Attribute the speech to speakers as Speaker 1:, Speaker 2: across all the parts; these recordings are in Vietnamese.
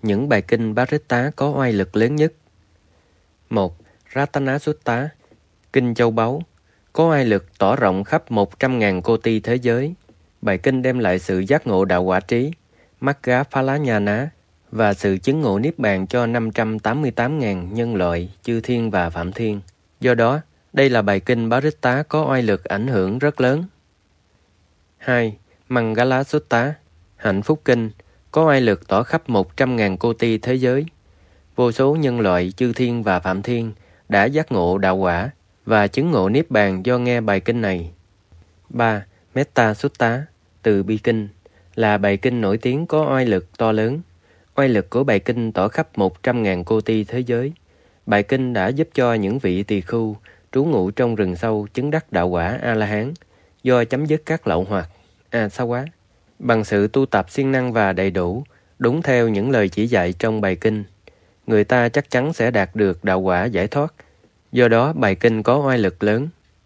Speaker 1: Những bài kinh Bharata có oai lực lớn nhất. 1. Ratana Sutta, kinh châu báu, có oai lực tỏ rộng khắp 100.000 cô ti thế giới. Bài kinh đem lại sự giác ngộ đạo quả trí, Magga Phala Nhana, và sự chứng ngộ Niết Bàn cho 588.000 nhân loại, chư thiên và phạm thiên. Do đó, đây là bài kinh Bharata có oai lực ảnh hưởng rất lớn. 2. Mangala Sutta, hạnh phúc kinh, có oai lực tỏ khắp 100.000 cô ti thế giới. Vô số nhân loại, chư thiên và phạm thiên đã giác ngộ đạo quả và chứng ngộ Niết Bàn do nghe bài kinh này. 3. Metta Sutta, từ bi kinh, là bài kinh nổi tiếng có oai lực to lớn. Oai lực của bài kinh tỏ khắp 100.000 cô ti thế giới. Bài kinh đã giúp cho những vị tỳ khưu trú ngụ trong rừng sâu chứng đắc đạo quả A-la-hán do chấm dứt các lậu hoặc A-sa-quá bằng sự tu tập siêng năng và đầy đủ, đúng theo những lời chỉ dạy trong bài kinh. Người ta chắc chắn sẽ đạt được đạo quả giải thoát. Do đó bài kinh có oai lực lớn.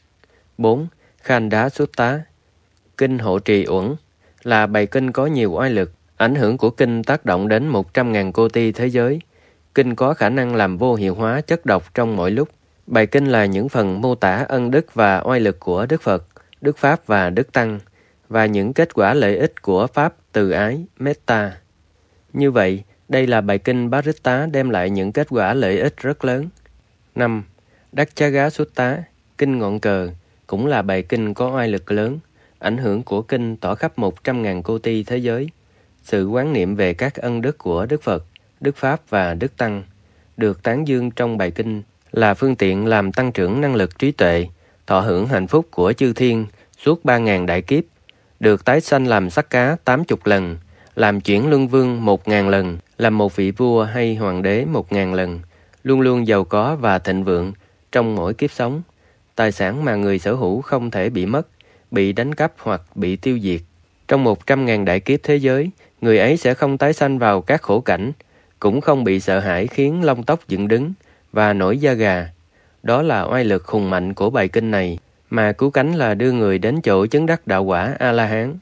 Speaker 1: 4. Khanda Sutta, kinh hộ trì uẩn, là bài kinh có nhiều oai lực. Ảnh hưởng của kinh tác động đến 100.000 cô ti thế giới. Kinh có khả năng làm vô hiệu hóa chất độc trong mọi lúc. Bài kinh là những phần mô tả ân đức và oai lực của Đức Phật, Đức Pháp và Đức Tăng, và những kết quả lợi ích của Pháp từ ái, Metta. Như vậy, đây là bài kinh Bharata đem lại những kết quả lợi ích rất lớn. 5. Dakchaga Sutta, kinh ngọn cờ, cũng là bài kinh có oai lực lớn. Ảnh hưởng của kinh tỏ khắp 100.000 cô ti thế giới. Sự quán niệm về các ân đức của Đức Phật, Đức Pháp và Đức Tăng được tán dương trong bài kinh là phương tiện làm tăng trưởng năng lực trí tuệ, thọ hưởng hạnh phúc của chư thiên suốt 3.000 đại kiếp, được tái sanh làm sắc cá 80 lần, làm chuyển luân vương 1.000 lần, làm một vị vua hay hoàng đế 1.000 lần, luôn luôn giàu có và thịnh vượng trong mỗi kiếp sống. Tài sản mà người sở hữu không thể bị mất, bị đánh cắp hoặc bị tiêu diệt. Trong 100.000 đại kiếp thế giới, người ấy sẽ không tái sanh vào các khổ cảnh, cũng không bị sợ hãi khiến lông tóc dựng đứng và nổi da gà. Đó là oai lực hùng mạnh của bài kinh này, mà cứu cánh là đưa người đến chỗ chứng đắc đạo quả A-la-hán.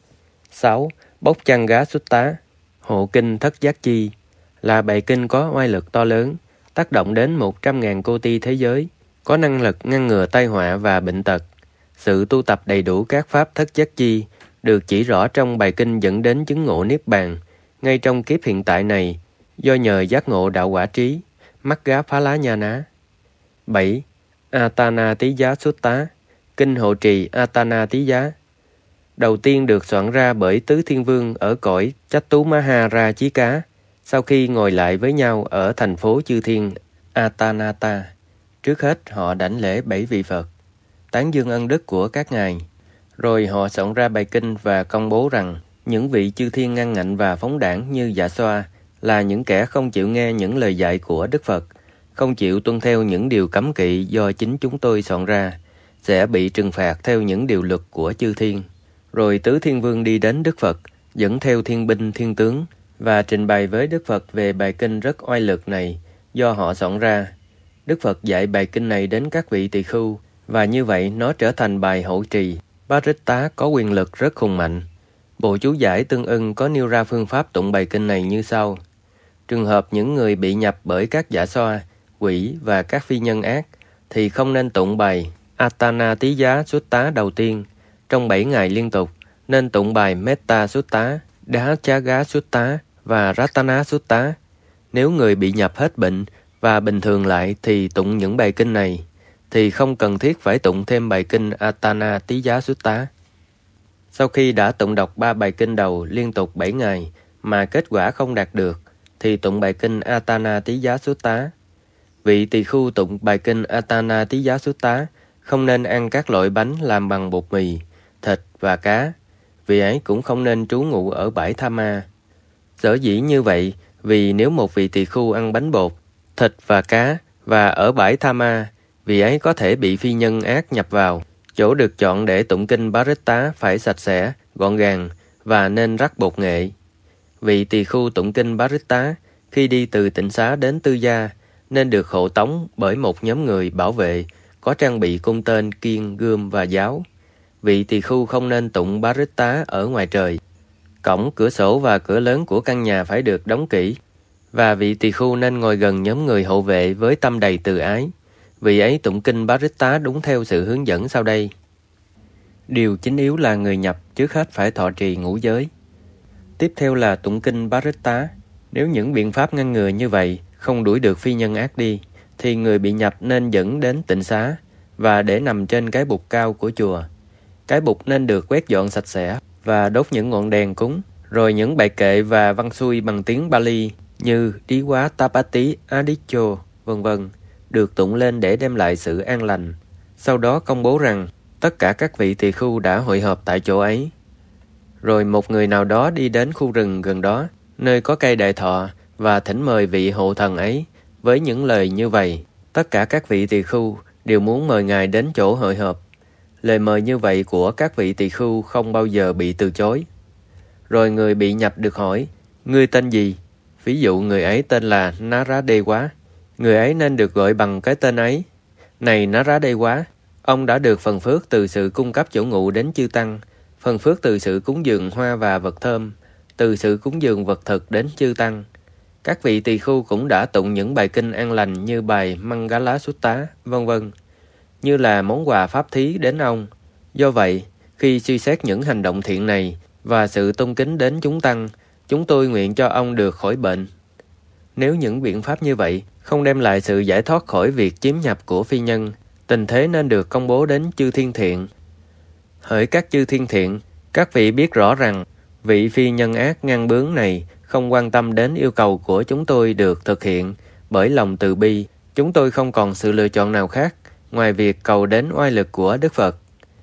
Speaker 1: 6. Bocchanga Sutta, hộ kinh thất giác chi, là bài kinh có oai lực to lớn, tác động đến 100.000 cô ti thế giới, có năng lực ngăn ngừa tai họa và bệnh tật. Sự tu tập đầy đủ các pháp thất giác chi được chỉ rõ trong bài kinh dẫn đến chứng ngộ Niết Bàn ngay trong kiếp hiện tại này, do nhờ giác ngộ đạo quả trí, Magga Phala Nhana. 7. Atanatiya Sutta, kinh hộ trì Atanatiya, đầu tiên được soạn ra bởi tứ thiên vương ở cõi Chattumahara Chí Cá, sau khi ngồi lại với nhau ở thành phố chư thiên Atanata. Trước hết họ đảnh lễ 7 vị Phật, tán dương ân đức của các ngài. Rồi họ soạn ra bài kinh và công bố rằng những vị chư thiên ngăn ngạnh và phóng đảng như Dạ Xoa là những kẻ không chịu nghe những lời dạy của Đức Phật, không chịu tuân theo những điều cấm kỵ do chính chúng tôi soạn ra, sẽ bị trừng phạt theo những điều luật của chư thiên. Rồi tứ thiên vương đi đến Đức Phật, dẫn theo thiên binh thiên tướng, và trình bày với Đức Phật về bài kinh rất oai lực này do họ soạn ra. Đức Phật dạy bài kinh này đến các vị tỳ khưu, và như vậy nó trở thành bài hộ trì Bharata có quyền lực rất hùng mạnh. Bộ chú giải tương ưng có nêu ra phương pháp tụng bài kinh này như sau. Trường hợp những người bị nhập bởi các giả xoa, quỷ và các phi nhân ác thì không nên tụng bài Atanatiya Sutta đầu tiên trong 7 ngày liên tục, nên tụng bài Metta Sutta, Dakchaga Sutta và Ratana Sutta. Nếu người bị nhập hết bệnh và bình thường lại thì tụng những bài kinh này, thì không cần thiết phải tụng thêm bài kinh Atanatiya Sutta. Sau khi đã tụng đọc 3 bài kinh đầu liên tục 7 ngày mà kết quả không đạt được, thì tụng bài kinh Atanatiya Sutta. Vị tỳ khưu tụng bài kinh Atanatiya Sutta không nên ăn các loại bánh làm bằng bột mì, thịt và cá. Vị ấy cũng không nên trú ngụ ở bãi Tha Ma. Sở dĩ như vậy, vì nếu một vị tỳ khưu ăn bánh bột, thịt và cá và ở bãi Tha Ma, vị ấy có thể bị phi nhân ác nhập vào. Chỗ được chọn để tụng kinh Bharata phải sạch sẽ, gọn gàng và nên rắc bột nghệ. Vị tỳ khưu tụng kinh Bharata khi đi từ tịnh xá đến tư gia nên được hộ tống bởi một nhóm người bảo vệ có trang bị cung tên, kiên, gươm và giáo. Vị tỳ khưu không nên tụng Bharata ở ngoài trời. Cổng, cửa sổ và cửa lớn của căn nhà phải được đóng kỹ. và vị tỳ khưu nên ngồi gần nhóm người hộ vệ với tâm đầy từ ái. Vị ấy tụng kinh Baritta đúng theo sự hướng dẫn sau đây. Điều chính yếu là người nhập trước hết phải thọ trì ngũ giới. Tiếp theo là tụng kinh Baritta. Nếu những biện pháp ngăn ngừa như vậy không đuổi được phi nhân ác đi, thì người bị nhập nên dẫn đến tịnh xá và để nằm trên cái bục cao của chùa. Cái bục nên được quét dọn sạch sẽ và đốt những ngọn đèn cúng, rồi những bài kệ và văn xuôi bằng tiếng Pali như Đi Quá Tapati Adiccho, vân vân, được tụng lên để đem lại sự an lành. Sau đó công bố rằng tất cả các vị tỳ khưu đã hội họp tại chỗ ấy. Rồi một người nào đó đi đến khu rừng gần đó, nơi có cây đại thọ, và thỉnh mời vị hộ thần ấy với những lời như vậy. Tất cả các vị tỳ khưu đều muốn mời ngài đến chỗ hội họp. Lời mời như vậy của các vị tỳ khưu không bao giờ bị từ chối. Rồi người bị nhập được hỏi, ngươi tên gì? Ví dụ người ấy tên là Naradewa. Người ấy nên được gọi bằng cái tên ấy. Này Naradewa, ông đã được phần phước từ sự cung cấp chỗ ngụ đến chư tăng, phần phước từ sự cúng dường hoa và vật thơm, từ sự cúng dường vật thực đến chư tăng. Các vị tỳ khưu cũng đã tụng những bài kinh an lành như bài Mangala Sutta, vân vân, như là món quà pháp thí đến ông. Do vậy, khi suy xét những hành động thiện này và sự tôn kính đến chúng tăng, chúng tôi nguyện cho ông được khỏi bệnh. Nếu những biện pháp như vậy không đem lại sự giải thoát khỏi việc chiếm nhập của phi nhân, tình thế nên được công bố đến chư thiên thiện. Hỡi các chư thiên thiện, các vị biết rõ rằng vị phi nhân ác ngăn bướng này không quan tâm đến yêu cầu của chúng tôi được thực hiện bởi lòng từ bi. Chúng tôi không còn sự lựa chọn nào khác ngoài việc cầu đến oai lực của Đức Phật.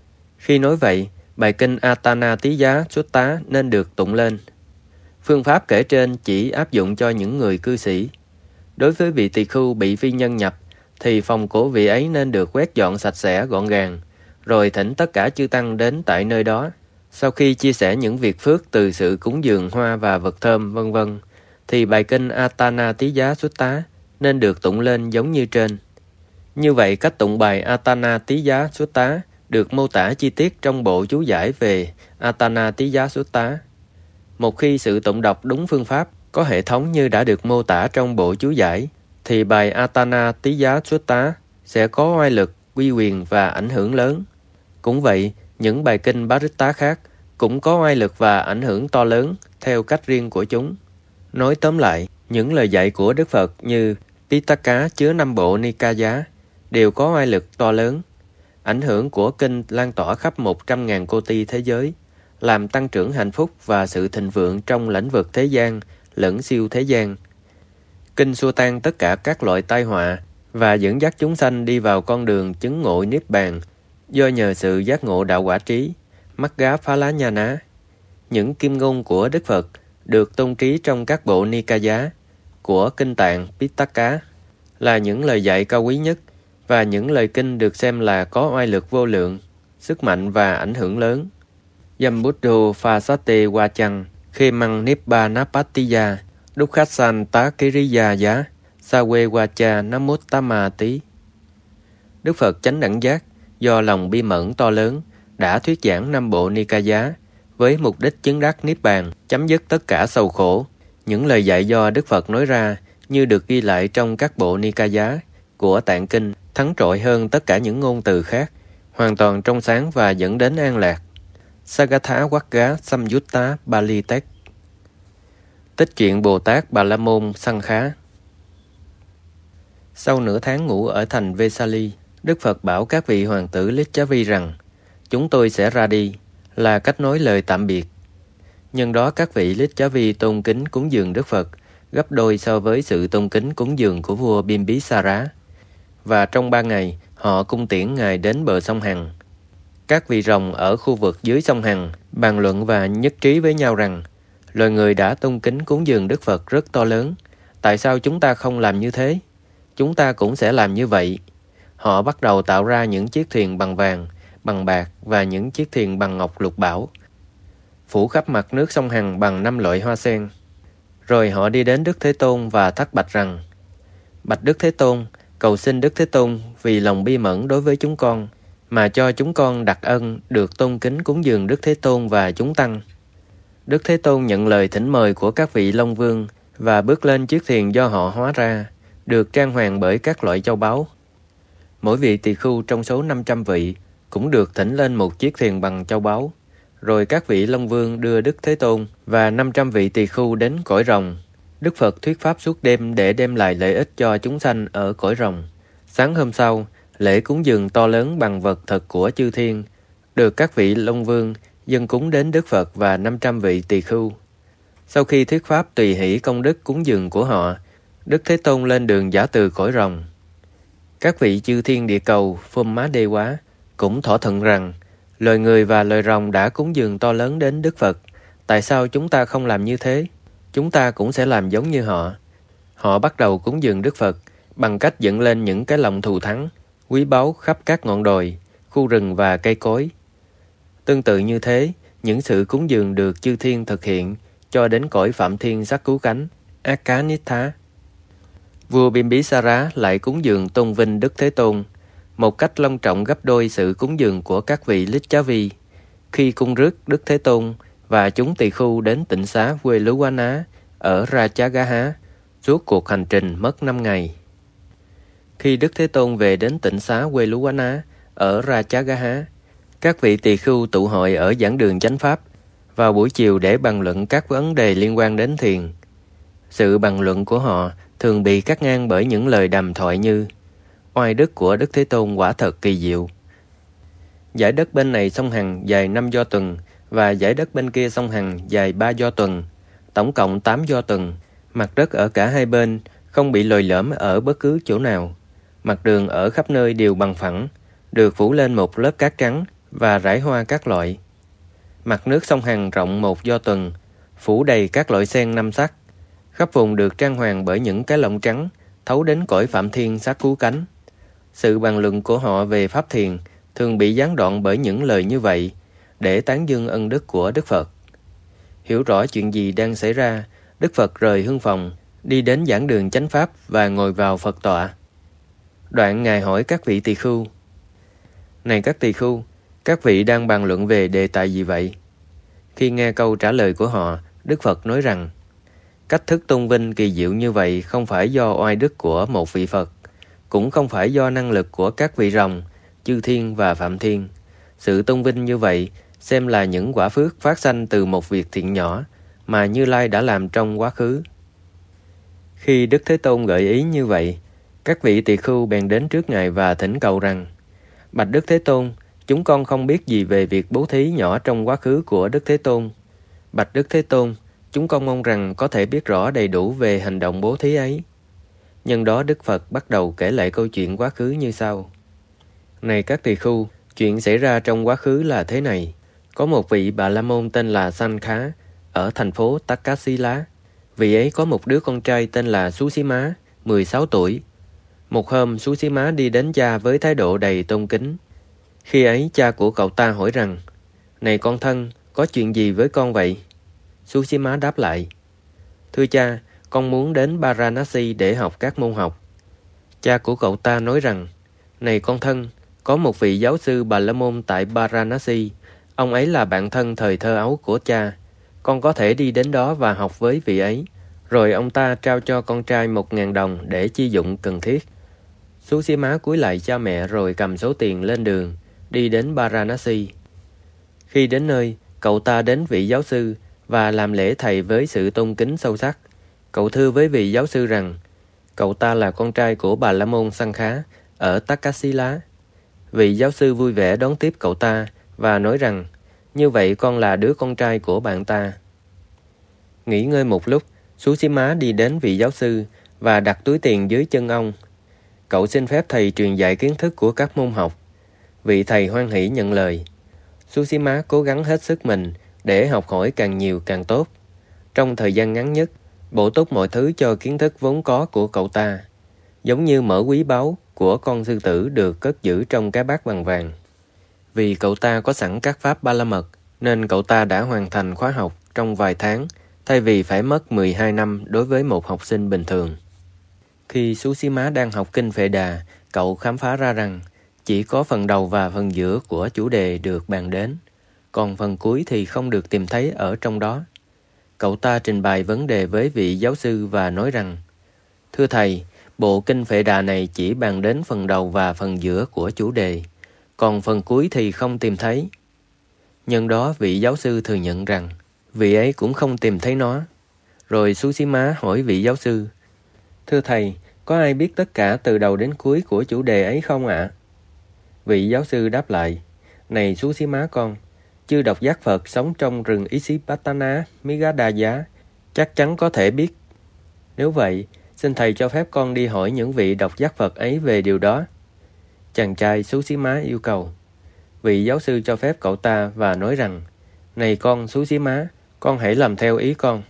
Speaker 1: Khi nói vậy, bài kinh Atanatíya Sutta nên được tụng lên. Phương pháp kể trên chỉ áp dụng cho những người cư sĩ. Đối với vị tỳ khưu bị phi nhân nhập, thì phòng của vị ấy nên được quét dọn sạch sẽ gọn gàng, rồi thỉnh tất cả chư tăng đến tại nơi đó. Sau khi chia sẻ những việc phước từ sự cúng dường hoa và vật thơm, vân vân, thì bài kinh Atanatíya Sutta nên được tụng lên giống như trên. Như vậy, cách tụng bài Atanatíya Sutta được mô tả chi tiết trong bộ chú giải về Atanatíya Sutta. Một khi sự tụng đọc đúng phương pháp, có hệ thống như đã được mô tả trong bộ chú giải, thì bài Atanatíya Sutta sẽ có oai lực, uy quyền và ảnh hưởng lớn. Cũng vậy, những bài kinh Baritta khác cũng có oai lực và ảnh hưởng to lớn theo cách riêng của chúng. Nói tóm lại, những lời dạy của Đức Phật như Pitaka chứa 5 bộ Nikaya đều có oai lực to lớn. Ảnh hưởng của kinh lan tỏa khắp 100.000 cô ti thế giới, làm tăng trưởng hạnh phúc và sự thịnh vượng trong lĩnh vực thế gian lẫn siêu thế gian. Kinh xua tan tất cả các loại tai họa và dẫn dắt chúng sanh đi vào con đường chứng ngộ Niết Bàn do nhờ sự giác ngộ đạo quả trí, Magga Phala Nhana. Những kim ngôn của Đức Phật được tôn trí trong các bộ Nikaya của kinh tạng Pitaka là những lời dạy cao quý nhất và những lời kinh được xem là có oai lực vô lượng, sức mạnh và ảnh hưởng lớn. Yambuddho Phasate Wachang Khemang Nibbanapatiya Dukkhasan Kiriyaya Sawe Wacha Namotamati. Đức Phật chánh đẳng giác do lòng bi mẫn to lớn đã thuyết giảng 5 bộ Nikaya với mục đích chứng đắc Niết Bàn, chấm dứt tất cả sầu khổ. Những lời dạy do Đức Phật nói ra như được ghi lại trong các bộ Nikaya của Tạng Kinh thắng trội hơn tất cả những ngôn từ khác, hoàn toàn trong sáng và dẫn đến an lạc. Sagatha Wagga Samyutta Bali Tek. Tích truyện Bồ Tát Bà La Môn Sanh Khá. Sau nửa tháng ngủ ở thành Vesali, Đức Phật bảo các vị hoàng tử Licchavi rằng chúng tôi sẽ ra đi, là cách nói lời tạm biệt. Nhân đó các vị Licchavi tôn kính cúng dường Đức Phật gấp đôi so với sự tôn kính cúng dường của vua Bimbisara. Và trong 3 ngày, họ cung tiễn ngài đến bờ sông Hằng. Các vị rồng ở khu vực dưới sông Hằng bàn luận và nhất trí với nhau rằng loài người đã tôn kính cúng dường Đức Phật rất to lớn. Tại sao chúng ta không làm như thế? Chúng ta cũng sẽ làm như vậy. Họ bắt đầu tạo ra những chiếc thuyền bằng vàng, bằng bạc và những chiếc thuyền bằng ngọc lục bảo, phủ khắp mặt nước sông Hằng bằng 5 loại hoa sen. Rồi họ đi đến Đức Thế Tôn và thắc bạch rằng: Bạch Đức Thế Tôn, cầu xin Đức Thế Tôn vì lòng bi mẫn đối với chúng con mà cho chúng con đặc ân được tôn kính cúng dường Đức Thế Tôn và chúng tăng. Đức Thế Tôn nhận lời thỉnh mời của các vị Long Vương và bước lên chiếc thuyền do họ hóa ra, được trang hoàng bởi các loại châu báu. Mỗi vị tỳ khưu trong số 500 vị cũng được thỉnh lên một chiếc thuyền bằng châu báu. Rồi các vị Long Vương đưa Đức Thế Tôn và 500 vị tỳ khưu đến cõi rồng. Đức Phật thuyết pháp suốt đêm để đem lại lợi ích cho chúng sanh ở cõi rồng. Sáng hôm sau, lễ cúng dường to lớn bằng vật thực của chư thiên, được các vị Long Vương dâng cúng đến Đức Phật và 500 vị tỳ khưu. Sau khi thuyết pháp tùy hỷ công đức cúng dường của họ, Đức Thế Tôn lên đường giả từ cõi rồng. Các vị chư thiên địa cầu Phôm Má Đê Quá cũng thỏa thuận rằng loài người và loài rồng đã cúng dường to lớn đến Đức Phật. Tại sao chúng ta không làm như thế? Chúng ta cũng sẽ làm giống như họ. Họ bắt đầu cúng dường Đức Phật bằng cách dựng lên những cái lồng thù thắng, quý báu khắp các ngọn đồi, khu rừng và cây cối. Tương tự như thế, những sự cúng dường được chư thiên thực hiện cho đến cõi Phạm Thiên Sắc Cứu Cánh, Akkanitha. Vua Bimbisara lại cúng dường tôn vinh Đức Thế Tôn, một cách long trọng gấp đôi sự cúng dường của các vị Lichavi. Khi cung rước Đức Thế Tôn và chúng tỳ khưu đến tịnh xá Quê-lú-quá-ná ở Rajagaha, suốt cuộc hành trình mất 5 ngày. Khi Đức Thế Tôn về đến tịnh xá Quê-lú-quá-ná ở Rajagaha, các vị tỳ khưu tụ hội ở giảng đường chánh pháp vào buổi chiều để bàn luận các vấn đề liên quan đến thiền. Sự bàn luận của họ thường bị cắt ngang bởi những lời đàm thoại như: oai đức của Đức Thế Tôn quả thật kỳ diệu. Dải đất bên này sông Hằng dài 5 do tuần và dải đất bên kia sông Hằng dài 3 do tuần, tổng cộng 8 do tuần. Mặt đất ở cả hai bên không bị lồi lõm ở bất cứ chỗ nào. Mặt đường ở khắp nơi đều bằng phẳng, được phủ lên một lớp cát trắng và rải hoa các loại. Mặt nước sông Hằng rộng 1 do tuần, phủ đầy các loại sen 5 sắc. Khắp vùng được trang hoàng bởi những cái lọng trắng thấu đến cõi Phạm Thiên Sắc Cứu Cánh. Sự bàn luận của họ về pháp thiền thường bị gián đoạn bởi những lời như vậy để tán dương ân đức của Đức Phật. Hiểu rõ chuyện gì đang xảy ra, Đức Phật rời hương phòng, đi đến giảng đường chánh pháp và ngồi vào Phật tọa. Đoạn Ngài hỏi các vị tỳ khưu: này các tỳ khưu, các vị đang bàn luận về đề tài gì vậy? Khi nghe câu trả lời của họ, Đức Phật nói rằng: cách thức tôn vinh kỳ diệu như vậy không phải do oai đức của một vị Phật, cũng không phải do năng lực của các vị rồng, chư thiên và phạm thiên. Sự tôn vinh như vậy xem là những quả phước phát sanh từ một việc thiện nhỏ mà Như Lai đã làm trong quá khứ. Khi Đức Thế Tôn gợi ý như vậy, các vị tỳ khưu bèn đến trước Ngài và thỉnh cầu rằng: bạch Đức Thế Tôn, chúng con không biết gì về việc bố thí nhỏ trong quá khứ của Đức Thế Tôn. Bạch Đức Thế Tôn, chúng con mong rằng có thể biết rõ đầy đủ về hành động bố thí ấy. Nhân đó Đức Phật bắt đầu kể lại câu chuyện quá khứ như sau: này các tỳ khưu, chuyện xảy ra trong quá khứ là thế này. Có một vị Bà La Môn tên là Sankha ở thành phố Takasila. Vị ấy có một đứa con trai tên là Susima, 16 tuổi. Một hôm, Susima đi đến cha với thái độ đầy tôn kính. Khi ấy, cha của cậu ta hỏi rằng: này con thân, có chuyện gì với con vậy? Susima đáp lại: thưa cha, con muốn đến Varanasi để học các môn học. Cha của cậu ta nói rằng: này con thân, có một vị giáo sư Bà La Môn tại Varanasi. Ông ấy là bạn thân thời thơ ấu của cha. Con có thể đi đến đó và học với vị ấy. Rồi ông ta trao cho con trai 1.000 đồng để chi dụng cần thiết. Susima cúi lại cha mẹ rồi cầm số tiền lên đường, đi đến Varanasi. Khi đến nơi, cậu ta đến vị giáo sư và làm lễ thầy với sự tôn kính sâu sắc. Cậu thưa với vị giáo sư rằng cậu ta là con trai của Bà La Môn Sankha ở Takasila. Vị giáo sư vui vẻ đón tiếp cậu ta và nói rằng: như vậy con là đứa con trai của bạn ta. Nghỉ ngơi một lúc, Susima đi đến vị giáo sư và đặt túi tiền dưới chân ông. Cậu xin phép thầy truyền dạy kiến thức của các môn học. Vị thầy hoan hỷ nhận lời. Susima cố gắng hết sức mình để học hỏi càng nhiều càng tốt. Trong thời gian ngắn nhất, bổ túc mọi thứ cho kiến thức vốn có của cậu ta, giống như mỡ quý báu của con sư tử được cất giữ trong cái bát bằng vàng. Vì cậu ta có sẵn các pháp ba la mật, nên cậu ta đã hoàn thành khóa học trong vài tháng, thay vì phải mất 12 năm đối với một học sinh bình thường. Khi Susima đang học kinh Phệ Đà, cậu khám phá ra rằng chỉ có phần đầu và phần giữa của chủ đề được bàn đến, còn phần cuối thì không được tìm thấy ở trong đó. cậu ta trình bày vấn đề với vị giáo sư và nói rằng: Thưa thầy, bộ kinh Phệ Đà này chỉ bàn đến phần đầu và phần giữa của chủ đề, còn phần cuối thì không tìm thấy. Nhân đó vị giáo sư thừa nhận rằng vị ấy cũng không tìm thấy nó. Rồi Susima hỏi vị giáo sư: Thưa thầy, có ai biết tất cả từ đầu đến cuối của chủ đề ấy không ạ? Vị giáo sư đáp lại: Này Susima con, chư độc giác Phật sống trong rừng Isipatana Migadaya chắc chắn có thể biết. Nếu vậy, xin thầy cho phép con đi hỏi những vị độc giác Phật ấy về điều đó. Chàng trai Susima yêu cầu. Vị giáo sư cho phép cậu ta và nói rằng: Này con Susima, con hãy làm theo ý con.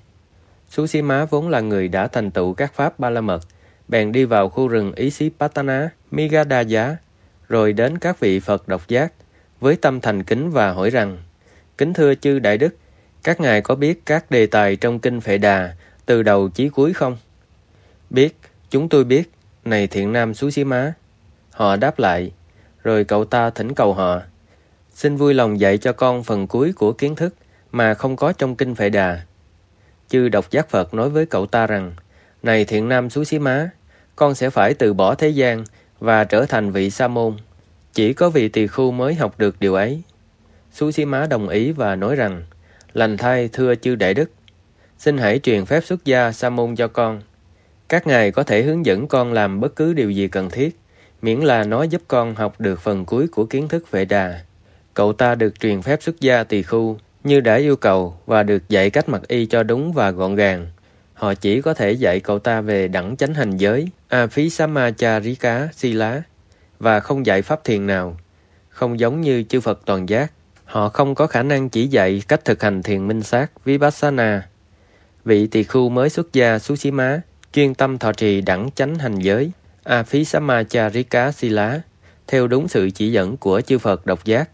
Speaker 1: Susima vốn là người đã thành tựu các pháp Ba La Mật, bèn đi vào khu rừng Isipatana Migadaya, rồi đến các vị Phật độc giác với tâm thành kính và hỏi rằng: Kính thưa chư đại đức, các ngài có biết các đề tài trong kinh Phệ Đà từ đầu chí cuối không? Biết, chúng tôi biết, này thiện nam Susima. Họ đáp lại. Rồi cậu ta thỉnh cầu họ: Xin vui lòng dạy cho con phần cuối của kiến thức mà không có trong kinh Phệ Đà. Chư độc giác Phật nói với cậu ta rằng: Này thiện nam Susima, con sẽ phải từ bỏ thế gian và trở thành vị sa môn. Chỉ có vị tỳ khưu mới học được điều ấy. Susima đồng ý và nói rằng: Lành thay thưa chư đại đức, xin hãy truyền phép xuất gia sa môn cho con. Các ngài có thể hướng dẫn con làm bất cứ điều gì cần thiết, miễn là nó giúp con học được phần cuối của kiến thức Phệ Đà. Cậu ta được truyền phép xuất gia tỳ khưu như đã yêu cầu và được dạy cách mặc y cho đúng và gọn gàng. Họ chỉ có thể dạy cậu ta về đẳng chánh hành giới, Aphisamacharika Sila, và không dạy pháp thiền nào. Không giống như chư Phật toàn giác, họ không có khả năng chỉ dạy cách thực hành thiền minh sát Vipassana. Vị tỳ khưu mới xuất gia Susima chuyên tâm thọ trì đẳng chánh hành giới, Aphisamacharika Sila, theo đúng sự chỉ dẫn của chư Phật độc giác.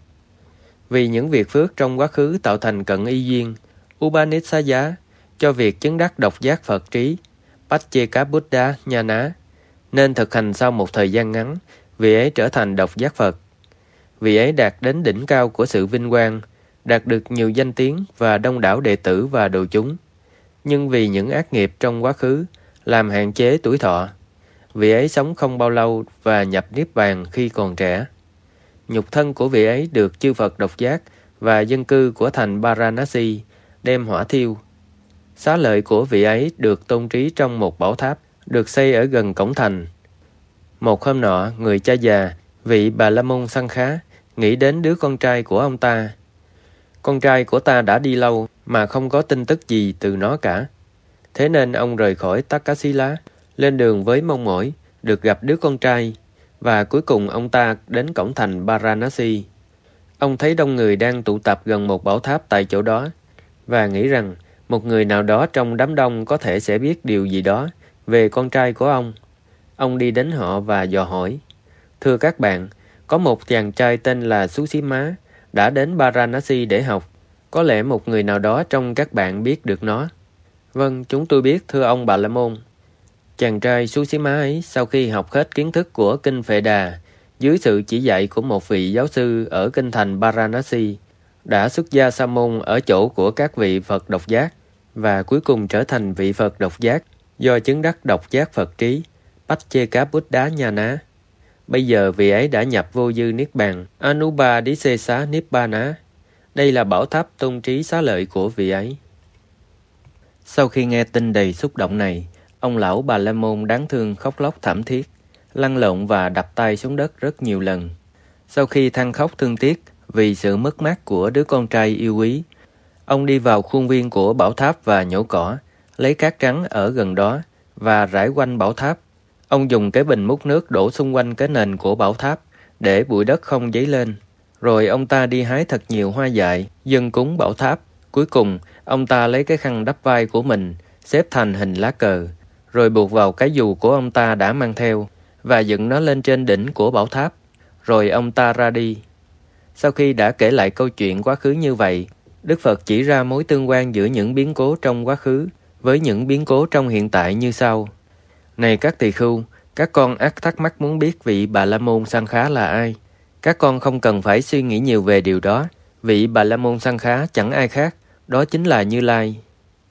Speaker 1: Vì những việc phước trong quá khứ tạo thành cận y duyên, Upanishaya, cho việc chứng đắc độc giác Phật trí, Paccekabuddha Nhana, nên thực hành sau một thời gian ngắn, vị ấy trở thành độc giác Phật. Vị ấy đạt đến đỉnh cao của sự vinh quang, đạt được nhiều danh tiếng và đông đảo đệ tử và đồ chúng. Nhưng vì những ác nghiệp trong quá khứ làm hạn chế tuổi thọ, vị ấy sống không bao lâu và nhập niết bàn khi còn trẻ. Nhục thân của vị ấy được chư Phật độc giác và dân cư của thành Varanasi đem hỏa thiêu. Xá lợi của vị ấy được tôn trí trong một bảo tháp được xây ở gần cổng thành. Một hôm nọ, người cha già, vị Bà La Môn Xăng Khá, nghĩ đến đứa con trai của ông ta. Con trai của ta đã đi lâu mà không có tin tức gì từ nó cả. Thế nên ông rời khỏi Takasila, lên đường với mong mỏi được gặp đứa con trai, và cuối cùng ông ta đến cổng thành Varanasi. Ông thấy đông người đang tụ tập gần một bảo tháp tại chỗ đó, và nghĩ rằng một người nào đó trong đám đông có thể sẽ biết điều gì đó về con trai của ông. Ông đi đến họ và dò hỏi: Thưa các bạn, có một chàng trai tên là Susima đã đến Varanasi để học. Có lẽ một người nào đó trong các bạn biết được nó. Vâng, chúng tôi biết, thưa ông Bà La Môn. Chàng trai Susima ấy sau khi học hết kiến thức của kinh Phệ Đà dưới sự chỉ dạy của một vị giáo sư ở kinh thành Varanasi đã xuất gia sa môn ở chỗ của các vị Phật độc giác và cuối cùng trở thành vị Phật độc giác do chứng đắc độc giác Phật trí Paccekabuddha Nhana. Bây giờ vị ấy đã nhập vô dư niết bàn Anupadisesa Nibbana. Đây là bảo tháp tôn trí xá lợi của vị ấy. Sau khi nghe tin đầy xúc động này, ông lão Bà La Môn đáng thương khóc lóc thảm thiết, lăn lộn và đập tay xuống đất rất nhiều lần. Sau khi than khóc thương tiếc vì sự mất mát của đứa con trai yêu quý, ông đi vào khuôn viên của bảo tháp và nhổ cỏ, lấy cát trắng ở gần đó và rải quanh bảo tháp. Ông dùng cái bình múc nước đổ xung quanh cái nền của bảo tháp để bụi đất không dấy lên. Rồi ông ta đi hái thật nhiều hoa dại, dâng cúng bảo tháp. Cuối cùng, ông ta lấy cái khăn đắp vai của mình, xếp thành hình lá cờ, rồi buộc vào cái dù của ông ta đã mang theo và dựng nó lên trên đỉnh của bảo tháp. Rồi ông ta ra đi. Sau khi đã kể lại câu chuyện quá khứ như vậy, Đức Phật chỉ ra mối tương quan giữa những biến cố trong quá khứ với những biến cố trong hiện tại như sau. Này các tỳ khưu, các con ắt thắc mắc muốn biết vị Bà La Môn Xăng Khá là ai. Các con không cần phải suy nghĩ nhiều về điều đó. Vị Bà La Môn Xăng Khá chẳng ai khác, đó chính là Như Lai.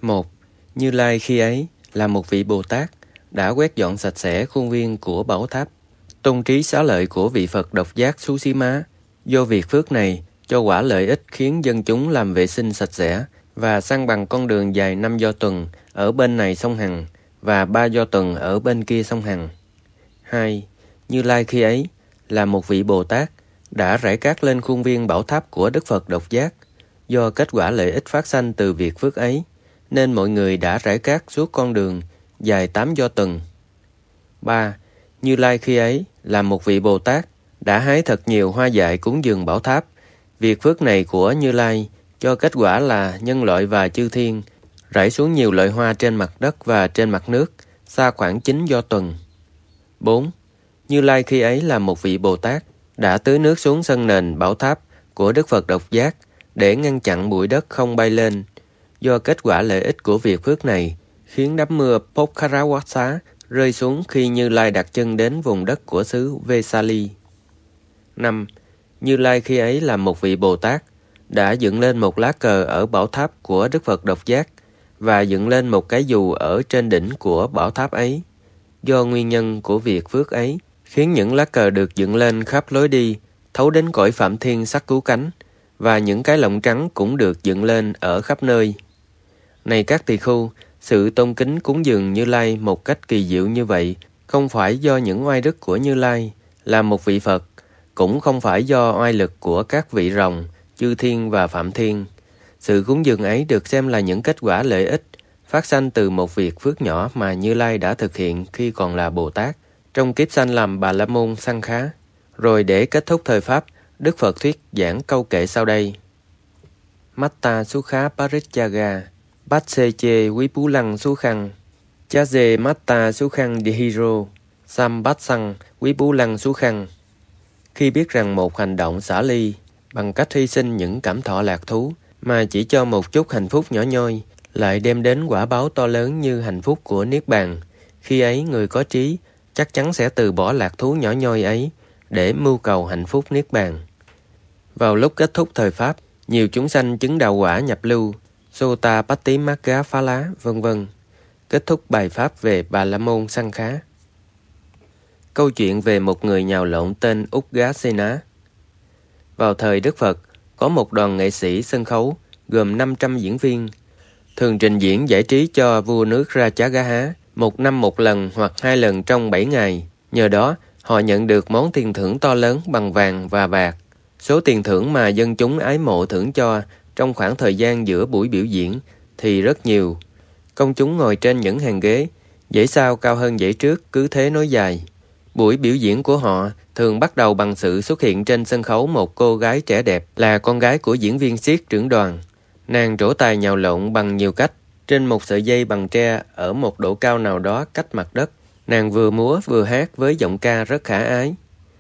Speaker 1: 1. Như Lai khi ấy là một vị Bồ Tát đã quét dọn sạch sẽ khuôn viên của bảo tháp. Tôn trí xá lợi của vị Phật độc giác Susima, do việc phước này cho quả lợi ích khiến dân chúng làm vệ sinh sạch sẽ và san bằng con đường dài 5 do tuần ở bên này sông Hằng và 3 do tuần ở bên kia sông Hằng. 2. Như Lai khi ấy là một vị Bồ Tát đã rải cát lên khuôn viên bảo tháp của Đức Phật độc giác. Do kết quả lợi ích phát sanh từ việc phước ấy, nên mọi người đã rải cát suốt con đường dài 8 do tuần. 3. Như Lai khi ấy là một vị Bồ Tát đã hái thật nhiều hoa dại cúng dường bảo tháp. Việc phước này của Như Lai cho kết quả là nhân loại và chư thiên rải xuống nhiều loại hoa trên mặt đất và trên mặt nước, xa khoảng 9 do tuần. 4. Như Lai khi ấy là một vị Bồ Tát đã tưới nước xuống sân nền bảo tháp của Đức Phật độc giác để ngăn chặn bụi đất không bay lên. Do kết quả lợi ích của việc phước này khiến đám mưa Pokharawasa rơi xuống khi Như Lai đặt chân đến vùng đất của xứ Vesali. 5. Như Lai khi ấy là một vị Bồ Tát đã dựng lên một lá cờ ở bảo tháp của Đức Phật độc giác và dựng lên một cái dù ở trên đỉnh của bảo tháp ấy. Do nguyên nhân của việc phước ấy khiến những lá cờ được dựng lên khắp lối đi thấu đến cõi Phạm Thiên sắc cứu cánh, và những cái lọng trắng cũng được dựng lên ở khắp nơi. Này các tỳ khưu, sự tôn kính cúng dường Như Lai một cách kỳ diệu như vậy không phải do những oai đức của Như Lai là một vị Phật, cũng không phải do oai lực của các vị rồng, chư thiên và Phạm Thiên. Sự cúng dường ấy được xem là những kết quả lợi ích phát sanh từ một việc phước nhỏ mà Như Lai đã thực hiện khi còn là Bồ Tát trong kiếp sanh làm Bà La Môn Sang Khá. Rồi để kết thúc thời Pháp, Đức Phật thuyết giảng câu kệ sau đây. Matta Sukha Parichaga Batseche Vipulang Sukhang Chaze Matta Sukhang Dihiro Sambatsang Vipulang Sukhang. Khi biết rằng một hành động xả ly bằng cách hy sinh những cảm thọ lạc thú mà chỉ cho một chút hạnh phúc nhỏ nhoi lại đem đến quả báo to lớn như hạnh phúc của Niết Bàn, khi ấy người có trí chắc chắn sẽ từ bỏ lạc thú nhỏ nhoi ấy để mưu cầu hạnh phúc Niết Bàn. Vào lúc kết thúc thời Pháp, nhiều chúng sanh chứng đạo quả nhập lưu, Sota Patti Magga Phá Lá, vân vân. Kết thúc bài Pháp về Bà La Môn Sang Khá. Câu chuyện về một người nhào lộn tên Ugasena. Vào thời Đức Phật, có một đoàn nghệ sĩ sân khấu gồm 500 diễn viên, thường trình diễn giải trí cho vua nước Rajagaha một năm một lần hoặc 2 lần trong 7 ngày. Nhờ đó, họ nhận được món tiền thưởng to lớn bằng vàng và bạc. Số tiền thưởng mà dân chúng ái mộ thưởng cho trong khoảng thời gian giữa buổi biểu diễn thì rất nhiều. Công chúng ngồi trên những hàng ghế, dãy sau cao hơn dãy trước cứ thế nối dài. Buổi biểu diễn của họ thường bắt đầu bằng sự xuất hiện trên sân khấu một cô gái trẻ đẹp là con gái của diễn viên xiếc trưởng đoàn. Nàng trổ tài nhào lộn bằng nhiều cách trên một sợi dây bằng tre ở một độ cao nào đó cách mặt đất. Nàng vừa múa vừa hát với giọng ca rất khả ái.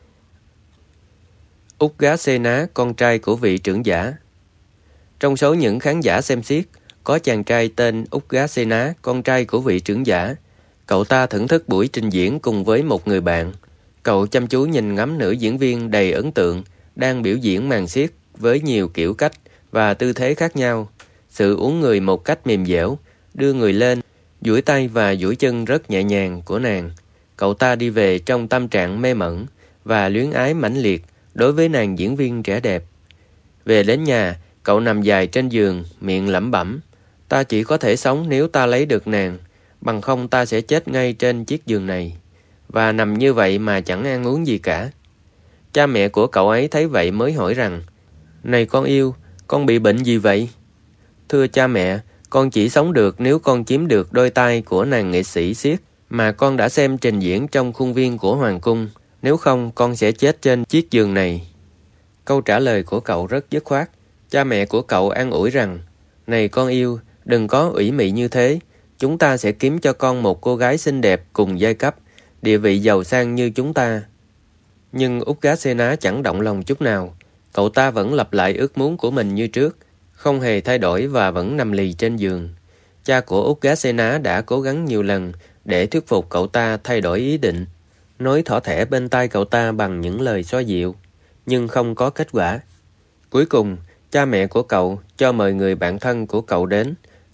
Speaker 1: Ugasena, con trai của vị trưởng giả. Trong số những khán giả xem xiếc, có chàng trai tên Ugasena, con trai của vị trưởng giả. Cậu ta thưởng thức buổi trình diễn cùng với một người bạn. Cậu chăm chú nhìn ngắm nữ diễn viên đầy ấn tượng đang biểu diễn màn xiếc với nhiều kiểu cách và tư thế khác nhau. Sự uốn người một cách mềm dẻo, đưa người lên, duỗi tay và duỗi chân rất nhẹ nhàng của nàng. Cậu ta đi về trong tâm trạng mê mẩn và luyến ái mãnh liệt đối với nàng diễn viên trẻ đẹp. Về đến nhà, cậu nằm dài trên giường, miệng lẩm bẩm: ta chỉ có thể sống nếu ta lấy được nàng, bằng không ta sẽ chết ngay trên chiếc giường này. Và nằm như vậy mà chẳng ăn uống gì cả. Cha mẹ của cậu ấy thấy vậy mới hỏi rằng: này con yêu, con bị bệnh gì vậy? Thưa cha mẹ, con chỉ sống được nếu con chiếm được đôi tay của nàng nghệ sĩ xiếc mà con đã xem trình diễn trong khuôn viên của hoàng cung. Nếu không, con sẽ chết trên chiếc giường này. Câu trả lời của cậu rất dứt khoát. Cha mẹ của cậu an ủi rằng: này con yêu, đừng có ủy mị như thế. Chúng ta sẽ kiếm cho con một cô gái xinh đẹp cùng giai cấp, địa vị giàu sang như chúng ta. Nhưng Ugasena chẳng động lòng chút nào. Cậu ta vẫn lặp lại ước muốn của mình như trước, không hề thay đổi và vẫn nằm lì trên giường. Cha của Ugasena đã cố gắng nhiều lần để thuyết phục cậu ta thay đổi ý định, nói thỏ thẻ bên tai cậu ta bằng những lời xoa dịu, nhưng không có kết quả. Cuối cùng, cha mẹ của cậu cho mời người bạn thân của cậu đến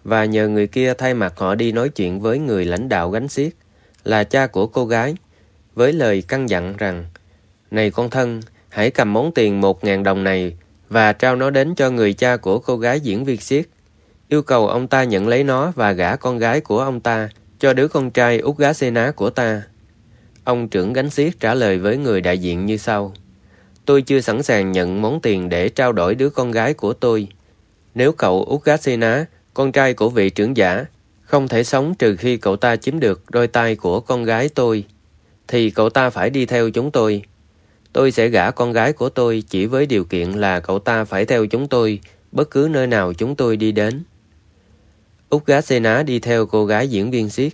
Speaker 1: và nhờ người kia thay mặt họ đi nói chuyện với người lãnh đạo gánh xiếc, là cha của cô gái, với lời căn dặn rằng: "Này con thân, hãy cầm món tiền 1.000 đồng này và trao nó đến cho người cha của cô gái diễn viên xiếc. Yêu cầu ông ta nhận lấy nó và gả con gái của ông ta cho đứa con trai Ugasena của ta." Ông trưởng gánh xiếc trả lời với người đại diện như sau: "Tôi chưa sẵn sàng nhận món tiền để trao đổi đứa con gái của tôi. Nếu cậu Ugasena, con trai của vị trưởng giả, không thể sống trừ khi cậu ta chiếm được đôi tay của con gái tôi, thì cậu ta phải đi theo chúng tôi. Tôi sẽ gả con gái của tôi chỉ với điều kiện là cậu ta phải theo chúng tôi bất cứ nơi nào chúng tôi đi đến." Ugasena đi theo cô gái diễn viên xiếc.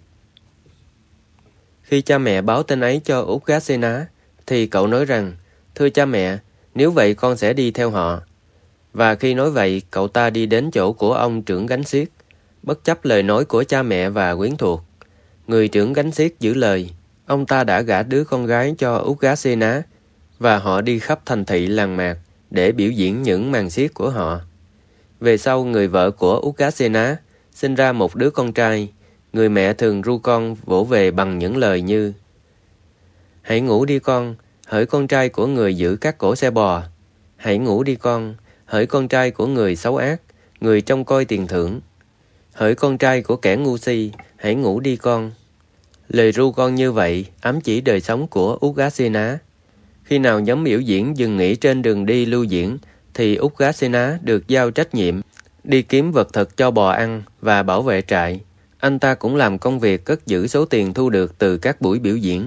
Speaker 1: Khi cha mẹ báo tin ấy cho Ugasena, thì cậu nói rằng: "Thưa cha mẹ, nếu vậy con sẽ đi theo họ." Và khi nói vậy, cậu ta đi đến chỗ của ông trưởng gánh xiếc, bất chấp lời nói của cha mẹ và quyến thuộc. Người trưởng gánh xiếc giữ lời, ông ta đã gả đứa con gái cho Ugasena, và họ đi khắp thành thị làng mạc để biểu diễn những màn xiếc của họ. Về sau, người vợ của Ugasena sinh ra một đứa con trai. Người mẹ thường ru con vỗ về bằng những lời như: "Hãy ngủ đi con, hỡi con trai của người giữ các cỗ xe bò. Hãy ngủ đi con, hỡi con trai của người xấu ác, người trông coi tiền thưởng. Hỡi con trai của kẻ ngu si, hãy ngủ đi con." Lời ru con như vậy ám chỉ đời sống của Ugasena. Khi nào nhóm biểu diễn dừng nghỉ trên đường đi lưu diễn, thì Ugasena được giao trách nhiệm đi kiếm vật thực cho bò ăn và bảo vệ trại. Anh ta cũng làm công việc cất giữ số tiền thu được từ các buổi biểu diễn.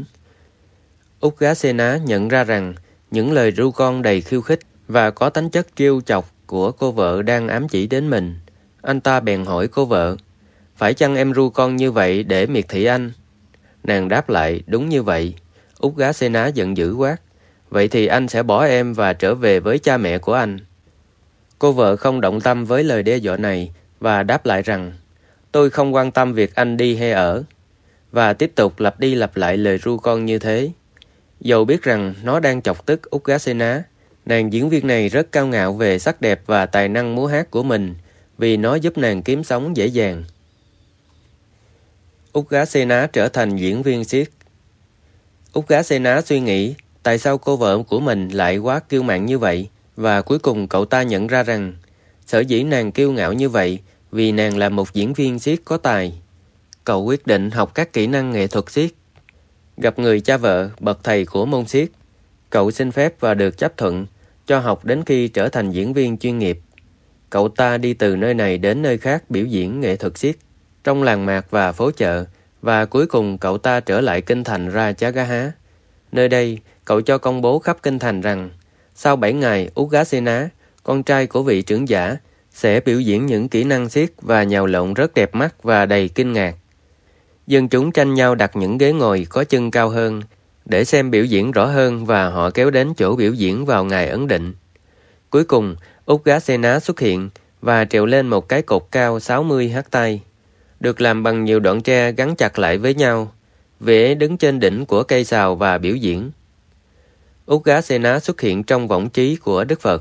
Speaker 1: Ugasena nhận ra rằng những lời ru con đầy khiêu khích và có tính chất trêu chọc của cô vợ đang ám chỉ đến mình. Anh ta bèn hỏi cô vợ: "Phải chăng em ru con như vậy để miệt thị anh?" Nàng đáp lại: "Đúng như vậy." Ugasena giận dữ quát: "Vậy thì anh sẽ bỏ em và trở về với cha mẹ của anh." Cô vợ không động tâm với lời đe dọa này và đáp lại rằng: "Tôi không quan tâm việc anh đi hay ở." Và tiếp tục lặp đi lặp lại lời ru con như thế. Dầu biết rằng nó đang chọc tức Ugasena, nàng diễn viên này rất cao ngạo về sắc đẹp và tài năng múa hát của mình, vì nó giúp nàng kiếm sống dễ dàng. Ugasena trở thành diễn viên xiếc. Ugasena suy nghĩ tại sao cô vợ của mình lại quá kiêu mạn như vậy, và cuối cùng cậu ta nhận ra rằng sở dĩ nàng kiêu ngạo như vậy vì nàng là một diễn viên xiếc có tài. Cậu quyết định học các kỹ năng nghệ thuật xiếc. Gặp người cha vợ, bậc thầy của môn xiếc, cậu xin phép và được chấp thuận cho học đến khi trở thành diễn viên chuyên nghiệp. Cậu ta đi từ nơi này đến nơi khác biểu diễn nghệ thuật xiếc trong làng mạc và phố chợ, và cuối cùng cậu ta trở lại kinh thành Rajagaha. Nơi đây, cậu cho công bố khắp kinh thành rằng sau 7 ngày, Ugasena, con trai của vị trưởng giả, sẽ biểu diễn những kỹ năng xiếc và nhào lộn rất đẹp mắt và đầy kinh ngạc. Dân chúng tranh nhau đặt những ghế ngồi có chân cao hơn để xem biểu diễn rõ hơn, và họ kéo đến chỗ biểu diễn vào ngày ấn định. Cuối cùng, Ugasena xuất hiện và trèo lên một cái cột cao 60 hắt tay, được làm bằng nhiều đoạn tre gắn chặt lại với nhau. Vị ấy đứng trên đỉnh của cây sào và biểu diễn. Ugasena xuất hiện trong võng trí của Đức Phật.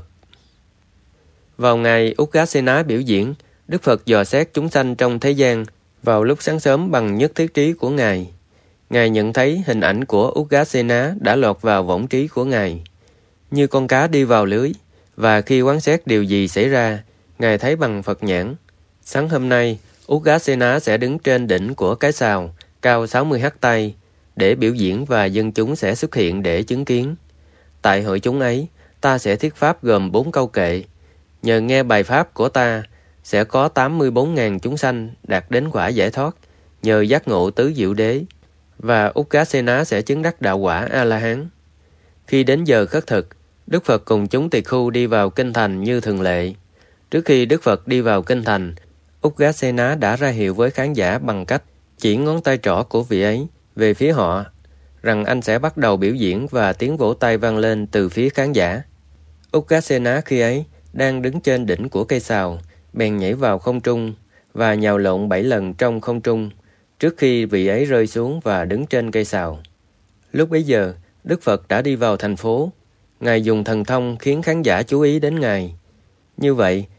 Speaker 1: Vào ngày Ugasena biểu diễn, Đức Phật dò xét chúng sanh trong thế gian vào lúc sáng sớm bằng nhất thiết trí của Ngài. Ngài nhận thấy hình ảnh của Ugasena đã lọt vào võng trí của Ngài, như con cá đi vào lưới, và khi quan sát điều gì xảy ra, Ngài thấy bằng Phật nhãn. Sáng hôm nay, Ugasena sẽ đứng trên đỉnh của cái sào cao 60 hắt tay để biểu diễn, và dân chúng sẽ xuất hiện để chứng kiến. Tại hội chúng ấy, ta sẽ thuyết pháp gồm 4 câu kệ. Nhờ nghe bài pháp của ta, sẽ có 84.000 chúng sanh đạt đến quả giải thoát nhờ giác ngộ tứ diệu đế, và Ugasena sẽ chứng đắc đạo quả A-la-hán. Khi đến giờ khất thực, Đức Phật cùng chúng tỳ khưu đi vào kinh thành như thường lệ. Trước khi Đức Phật đi vào kinh thành, Ugasena đã ra hiệu với khán giả bằng cách chỉ ngón tay trỏ của vị ấy về phía họ, rằng anh sẽ bắt đầu biểu diễn, và tiếng vỗ tay vang lên từ phía khán giả. Ugasena khi ấy đang đứng trên đỉnh của cây sào, bèn nhảy vào không trung và nhào lộn 7 lần trong không trung trước khi vị ấy rơi xuống và đứng trên cây sào. Lúc bấy giờ, Đức Phật đã đi vào thành phố. Ngài dùng thần thông khiến khán giả chú ý đến Ngài. Như vậy,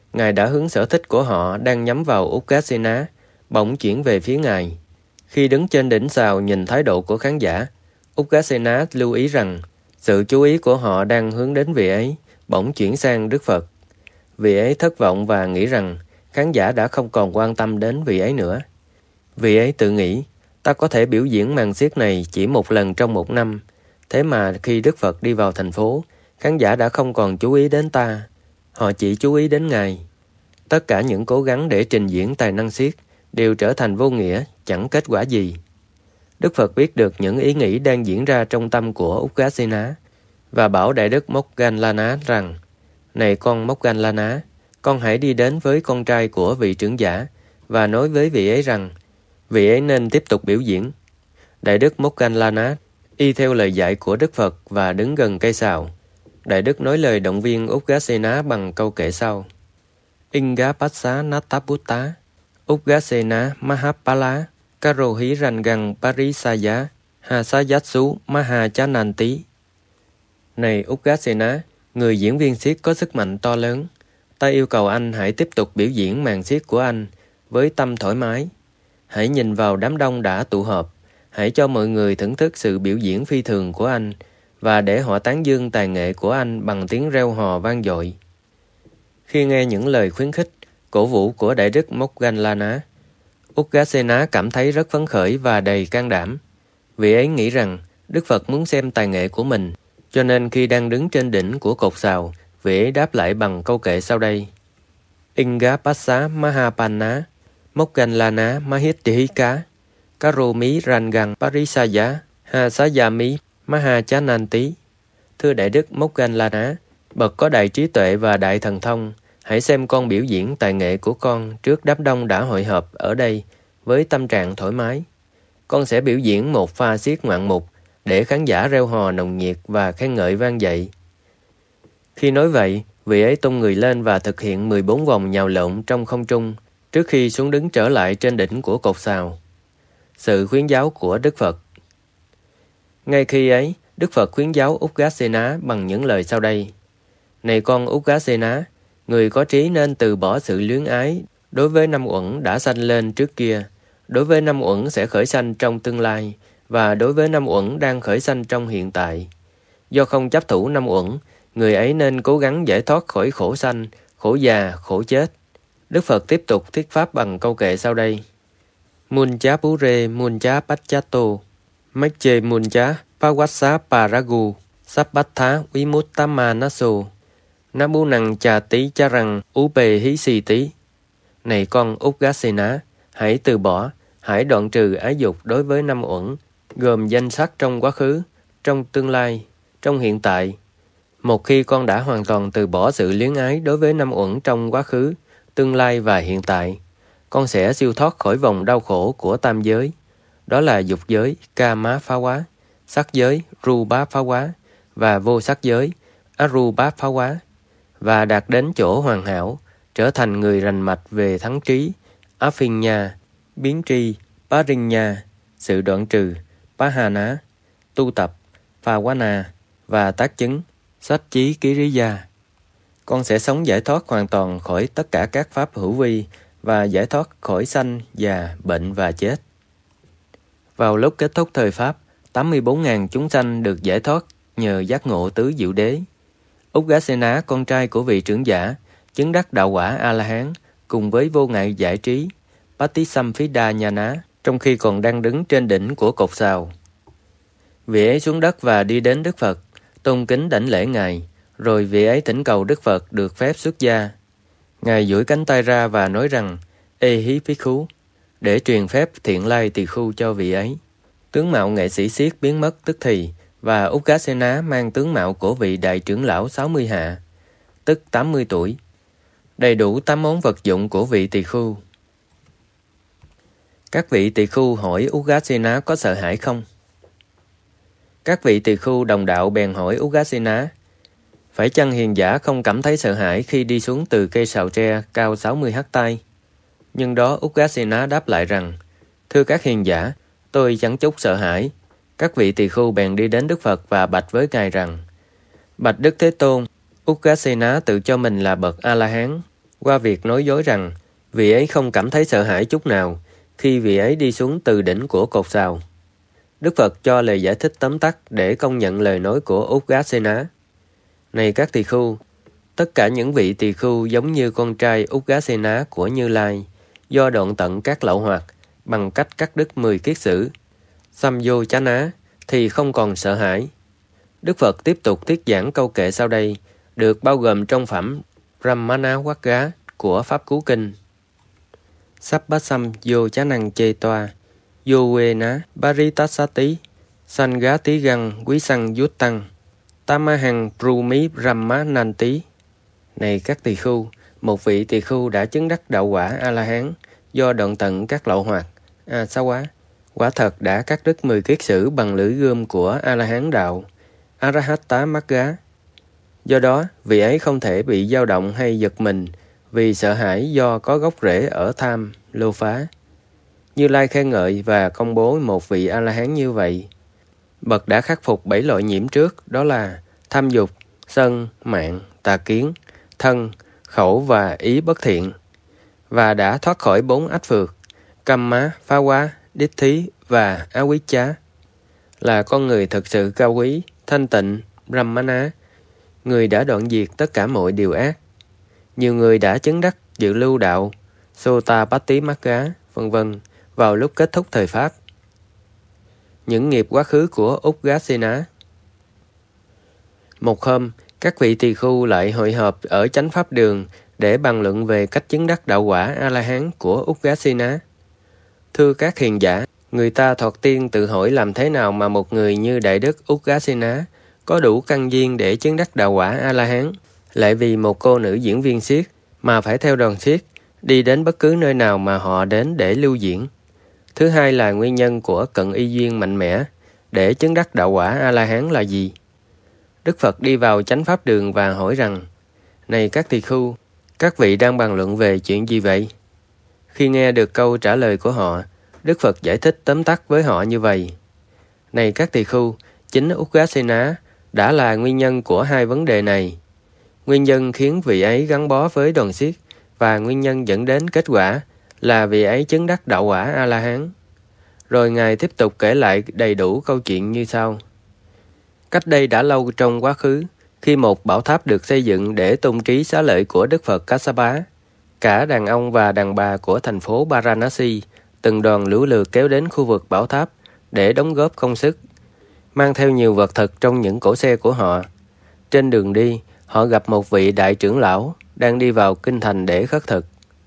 Speaker 1: Ngài đã hướng sở thích của họ đang nhắm vào Uggasena, bỗng chuyển về phía Ngài. Khi đứng trên đỉnh sào nhìn thái độ của khán giả, Uggasena lưu ý rằng sự chú ý của họ đang hướng đến vị ấy, bỗng chuyển sang Đức Phật. Vị ấy thất vọng và nghĩ rằng khán giả đã không còn quan tâm đến vị ấy nữa. Vị ấy tự nghĩ, ta có thể biểu diễn màn xiết này chỉ một lần trong một năm. Thế mà khi Đức Phật đi vào thành phố, khán giả đã không còn chú ý đến ta. Họ chỉ chú ý đến Ngài. Tất cả những cố gắng để trình diễn tài năng xiết đều trở thành vô nghĩa, chẳng kết quả gì. Đức Phật biết được những ý nghĩ đang diễn ra trong tâm của Uggasena và bảo Đại Đức Moggallana rằng: Này con Moggallana, con hãy đi đến với con trai của vị trưởng giả và nói với vị ấy rằng vị ấy nên tiếp tục biểu diễn. Đại Đức Moggallana y theo lời dạy của Đức Phật và đứng gần cây sào. Đại Đức nói lời động viên Uggasena bằng câu kệ sau: Ingapassa Nataputta Uggasena Mahapala Karohi Rangang Parisaya Hasayatsu Mahachananti. Này Uggasena, người diễn viên xiết có sức mạnh to lớn, ta yêu cầu anh hãy tiếp tục biểu diễn màn xiết của anh với tâm thoải mái. Hãy nhìn vào đám đông đã tụ họp, hãy cho mọi người thưởng thức sự biểu diễn phi thường của anh và để họ tán dương tài nghệ của anh bằng tiếng reo hò vang dội. Khi nghe những lời khuyến khích, cổ vũ của Đại Đức Moggallana, Uggasena cảm thấy rất phấn khởi và đầy can đảm. Vị ấy nghĩ rằng Đức Phật muốn xem tài nghệ của mình, cho nên khi đang đứng trên đỉnh của cột sào, vị ấy đáp lại bằng câu kệ sau đây: Ingapassa Mahapanna Moggallana Mahitihika Karomi Rangang Parisaya Hasayami Mahachananti. Thưa Đại Đức Moggallana, bậc có đại trí tuệ và đại thần thông, hãy xem con biểu diễn tài nghệ của con trước đám đông đã hội họp ở đây với tâm trạng thoải mái. Con sẽ biểu diễn một pha xiết ngoạn mục để khán giả reo hò nồng nhiệt và khen ngợi vang dậy. Khi nói vậy, vị ấy tung người lên và thực hiện 14 vòng nhào lộn trong không trung trước khi xuống đứng trở lại trên đỉnh của cột sào. Sự khuyến giáo của Đức Phật. Ngay khi ấy, Đức Phật khuyến giáo Uggasena bằng những lời sau đây: Này con Uggasena, người có trí nên từ bỏ sự luyến ái đối với năm uẩn đã sanh lên trước kia, đối với năm uẩn sẽ khởi sanh trong tương lai và đối với năm uẩn đang khởi sanh trong hiện tại. Do không chấp thủ năm uẩn, người ấy nên cố gắng giải thoát khỏi khổ sanh, khổ già, khổ chết. Đức Phật tiếp tục thuyết pháp bằng câu kệ sau đây: Muncha Pure Muncha Pachato Mekche Muncha Pawassa Paragu Sappatha Vimuttamaнаso Nabu Năng Cha Tí Cha Rằng Upe Hí Sì Tí. Này con Uggasena, hãy từ bỏ, hãy đoạn trừ ái dục đối với năm uẩn, gồm danh sắc trong quá khứ, trong tương lai, trong hiện tại. Một khi con đã hoàn toàn từ bỏ sự luyến ái đối với năm uẩn trong quá khứ, tương lai và hiện tại, con sẽ siêu thoát khỏi vòng đau khổ của tam giới. Đó là dục giới, Kama Phá Quá, sắc giới, Rupa Phá Quá và vô sắc giới, Arupa Phá Quá, và đạt đến chỗ hoàn hảo, trở thành người rành mạch về thắng trí, Aphinya, biến tri, Parinya, sự đoạn trừ, Pahana, tu tập, Phawana và tác chứng, Sách Chí Kiriya. Con sẽ sống giải thoát hoàn toàn khỏi tất cả các pháp hữu vi và giải thoát khỏi sanh, già, bệnh và chết. Vào lúc kết thúc thời Pháp, 84.000 chúng sanh được giải thoát nhờ giác ngộ tứ diệu đế. Uggasena, con trai của vị trưởng giả, chứng đắc đạo quả A-la-hán cùng với vô ngại giải trí, Patisamphidā Nhana, trong khi còn đang đứng trên đỉnh của cột sào. Vị ấy xuống đất và đi đến Đức Phật, tôn kính đảnh lễ Ngài, rồi vị ấy thỉnh cầu Đức Phật được phép xuất gia. Ngài duỗi cánh tay ra và nói rằng: Ê hí Phikkhú, để truyền phép thiện lai tỳ khưu cho vị ấy. Tướng mạo nghệ sĩ xiết biến mất tức thì, và Uggasena mang tướng mạo của vị đại trưởng lão 60 hạ, tức 80 tuổi, đầy đủ 8 món vật dụng của vị tỳ khưu. Các vị tỳ khưu hỏi Uggasena có sợ hãi không? Các vị tỳ khưu đồng đạo bèn hỏi Uggasena: Phải chăng hiền giả không cảm thấy sợ hãi khi đi xuống từ cây sào tre cao 60 hectare? Nhưng đó Uggasena đáp lại rằng: Thưa các hiền giả, tôi chẳng chút sợ hãi. Các vị tỳ khưu bèn đi đến Đức Phật và bạch với Ngài rằng: Bạch Đức Thế Tôn, Uggasena tự cho mình là bậc A-la-hán, qua việc nói dối rằng vị ấy không cảm thấy sợ hãi chút nào khi vị ấy đi xuống từ đỉnh của cột sào. Đức Phật cho lời giải thích tóm tắt để công nhận lời nói của Uggasena. Này các tỳ khưu, tất cả những vị tỳ khưu giống như con trai Uggasena của Như Lai, do đoạn tận các lậu hoặc bằng cách cắt đứt 10 kiết sử, Samyojana, thì không còn sợ hãi. Đức Phật tiếp tục thuyết giảng câu kệ sau đây, được bao gồm trong phẩm Brahmana-vagga của Pháp Cú Kinh. Sabbasam Yojana Chetoa Yovena Paritasati Sangati Găng Quý Sang Yút Tăng Tamahang Prumi Brahmananti. Này các tỳ khưu, một vị tỳ khưu đã chứng đắc đạo quả A-la-hán do đoạn tận các lậu hoặc Asawa, quả thật đã cắt đứt 10 kiết sử bằng lưỡi gươm của A-la-hán đạo Arahata Magga. Do đó, vị ấy không thể bị dao động hay giật mình vì sợ hãi do có gốc rễ ở tham, lô phá. Như Lai khen ngợi và công bố một vị A-la-hán như vậy. Bậc đã khắc phục 7 loại nhiễm trước, đó là tham dục, sân, mạng, tà kiến, thân, khẩu và ý bất thiện, và đã thoát khỏi 4 ách phược, Kamma, Phá Quá, Đích Thí và Á Quý Chá, là con người thật sự cao quý, thanh tịnh, Brahmana, người đã đoạn diệt tất cả mọi điều ác. Nhiều người đã chứng đắc dự lưu đạo, Sotapatti Magga, vân vân, vào lúc kết thúc thời Pháp. Những nghiệp quá khứ của Uggasena. Một hôm, các vị tỳ khưu lại hội họp ở chánh pháp đường để bàn luận về cách chứng đắc đạo quả A-la-hán của Uggasena. Thưa các hiền giả, người ta thoạt tiên tự hỏi làm thế nào mà một người như Đại Đức Uggasena có đủ căn duyên để chứng đắc đạo quả A-la-hán, lại vì một cô nữ diễn viên xiếc mà phải theo đoàn xiếc, đi đến bất cứ nơi nào mà họ đến để lưu diễn. Thứ hai là nguyên nhân của cận y duyên mạnh mẽ để chứng đắc đạo quả A-la-hán là gì? Đức Phật đi vào chánh pháp đường và hỏi rằng: Này các tỳ khưu, các vị đang bàn luận về chuyện gì vậy? Khi nghe được câu trả lời của họ, Đức Phật giải thích tóm tắt với họ như vậy: Này các tỳ khưu, chính Uggasena đã là nguyên nhân của hai vấn đề này. Nguyên nhân khiến vị ấy gắn bó với đoàn xiếc và nguyên nhân dẫn đến kết quả là vị ấy chứng đắc đạo quả A-la-hán. Rồi Ngài tiếp tục kể lại đầy đủ câu chuyện như sau. Cách đây đã lâu trong quá khứ, khi một bảo tháp được xây dựng để tôn trí xá lợi của Đức Phật Kassapa, cả đàn ông và đàn bà của thành phố Varanasi từng đoàn lũ lượt kéo đến khu vực bảo tháp để đóng góp công sức, mang theo nhiều vật thực trong những cỗ xe của họ. Trên đường đi, họ gặp một vị đại trưởng lão đang đi vào kinh thành để khất thực.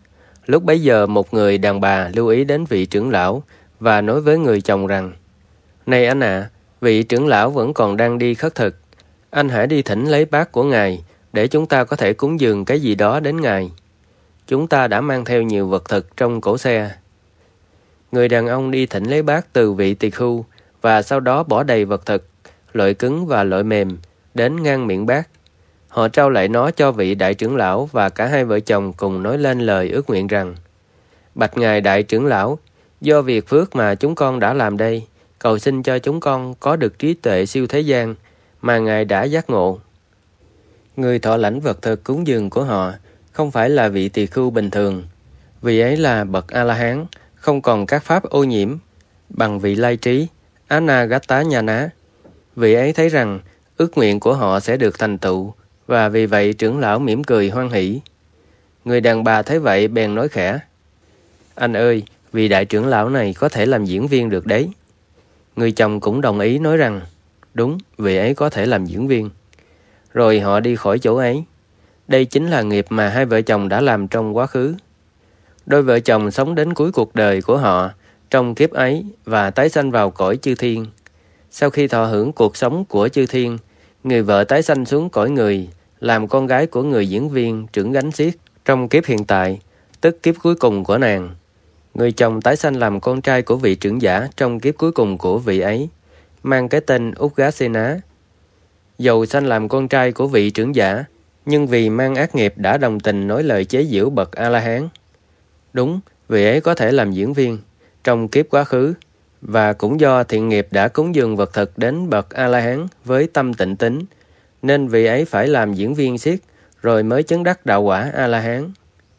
Speaker 1: Lúc bấy giờ, một người đàn bà lưu ý đến vị trưởng lão và nói với người chồng rằng: Này anh ạ, vị trưởng lão vẫn còn đang đi khất thực. Anh hãy đi thỉnh lấy bát của Ngài để chúng ta có thể cúng dường cái gì đó đến Ngài. Chúng ta đã mang theo nhiều vật thực trong cỗ xe. Người đàn ông đi thỉnh lấy bát từ vị tỳ khưu và sau đó bỏ đầy vật thực, loại cứng và loại mềm, đến ngang miệng bát. Họ trao lại nó cho vị đại trưởng lão và cả hai vợ chồng cùng nói lên lời ước nguyện rằng: Bạch Ngài đại trưởng lão, do việc phước mà chúng con đã làm đây, cầu xin cho chúng con có được trí tuệ siêu thế gian mà Ngài đã giác ngộ. Người thọ lãnh vật thực cúng dường của họ không phải là vị tỳ khưu bình thường. Vị ấy là bậc A-la-hán, không còn các pháp ô nhiễm, bằng vị lai trí, Anagata Nhana. Vị ấy thấy rằng ước nguyện của họ sẽ được thành tựu, và vì vậy trưởng lão mỉm cười hoan hỷ. Người đàn bà thấy vậy bèn nói khẽ: Anh ơi, vị đại trưởng lão này có thể làm diễn viên được đấy. Người chồng cũng đồng ý nói rằng: Đúng, vị ấy có thể làm diễn viên. Rồi họ đi khỏi chỗ ấy. Đây chính là nghiệp mà hai vợ chồng đã làm trong quá khứ. Đôi vợ chồng sống đến cuối cuộc đời của họ trong kiếp ấy và tái sanh vào cõi chư thiên. Sau khi thọ hưởng cuộc sống của chư thiên, người vợ tái sanh xuống cõi người, làm con gái của người diễn viên trưởng gánh xiếc trong kiếp hiện tại, tức kiếp cuối cùng của nàng. Người chồng tái sanh làm con trai của vị trưởng giả trong kiếp cuối cùng của vị ấy, mang cái tên Uggasena. Dầu sanh làm con trai của vị trưởng giả, nhưng vì mang ác nghiệp đã đồng tình nói lời chế giễu bậc A-la-hán. Đúng, vị ấy có thể làm diễn viên trong kiếp quá khứ, và cũng do thiện nghiệp đã cúng dường vật thực đến bậc A-la-hán với tâm tịnh tín, nên vị ấy phải làm diễn viên xiếc rồi mới chứng đắc đạo quả A-la-hán.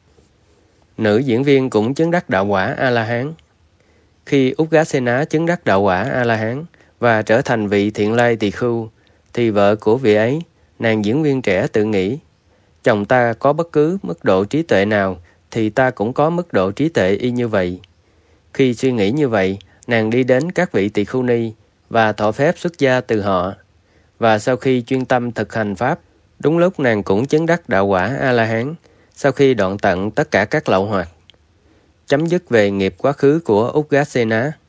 Speaker 1: Nữ diễn viên cũng chứng đắc đạo quả A-la-hán. Khi Uggasena chứng đắc đạo quả A-la-hán và trở thành vị Thiện Lai Tỳ Khưu, thì vợ của vị ấy, nàng diễn viên trẻ tự nghĩ, chồng ta có bất cứ mức độ trí tuệ nào thì ta cũng có mức độ trí tuệ y như vậy. Khi suy nghĩ như vậy, nàng đi đến các vị tỳ khưu ni và thọ phép xuất gia từ họ. Và sau khi chuyên tâm thực hành pháp, đúng lúc nàng cũng chứng đắc đạo quả A-la-hán sau khi đoạn tận tất cả các lậu hoặc. Chấm dứt về nghiệp quá khứ của Uggasena.